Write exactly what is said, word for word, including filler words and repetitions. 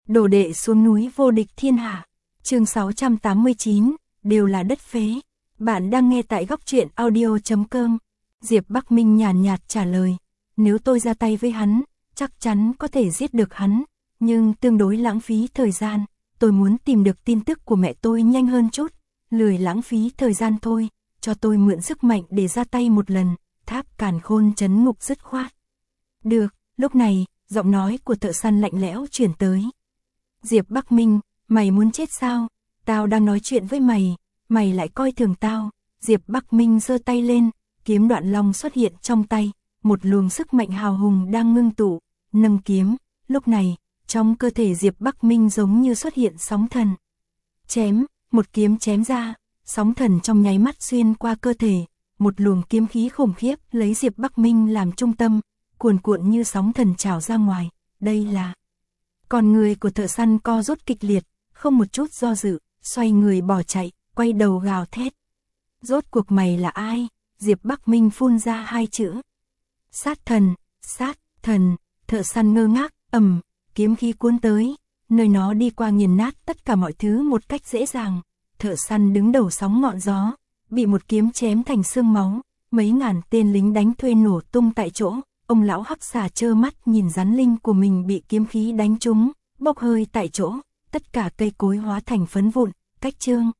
Đồ đệ xuống núi vô địch thiên hạ. Chương sáu trăm tám mươi chín, đều là đất phế. Bạn đang nghe tại góc truyện audio chấm com. Diệp Bắc Minh nhàn nhạt trả lời, nếu tôi ra tay với hắn, chắc chắn có thể giết được hắn, nhưng tương đối lãng phí thời gian, tôi muốn tìm được tin tức của mẹ tôi nhanh hơn chút, lười lãng phí thời gian thôi, cho tôi mượn sức mạnh để ra tay một lần. Tháp Càn Khôn trấn ngục dứt khoát. Được, lúc này, giọng nói của thợ săn lạnh lẽo chuyển tới. Diệp Bắc Minh, mày muốn chết sao? Tao đang nói chuyện với mày, mày lại coi thường tao. Diệp Bắc Minh giơ tay lên, kiếm Đoạn Long xuất hiện trong tay, một luồng sức mạnh hào hùng đang ngưng tụ, nâng kiếm, lúc này, trong cơ thể Diệp Bắc Minh giống như xuất hiện sóng thần. Chém, một kiếm chém ra, sóng thần trong nháy mắt xuyên qua cơ thể, một luồng kiếm khí khủng khiếp lấy Diệp Bắc Minh làm trung tâm, cuồn cuộn như sóng thần trào ra ngoài, đây là... Còn người của thợ săn co rút kịch liệt, không một chút do dự, xoay người bỏ chạy, quay đầu gào thét. Rốt cuộc mày là ai? Diệp Bắc Minh phun ra hai chữ. Sát thần, sát thần, thợ săn ngơ ngác, ầm, kiếm khí cuốn tới, nơi nó đi qua nghiền nát tất cả mọi thứ một cách dễ dàng. Thợ săn đứng đầu sóng ngọn gió, bị một kiếm chém thành xương máu, mấy ngàn tên lính đánh thuê nổ tung tại chỗ. Ông lão hắc xà trơ mắt nhìn rắn linh của mình bị kiếm khí đánh trúng, bốc hơi tại chỗ, tất cả cây cối hóa thành phấn vụn. Cách chương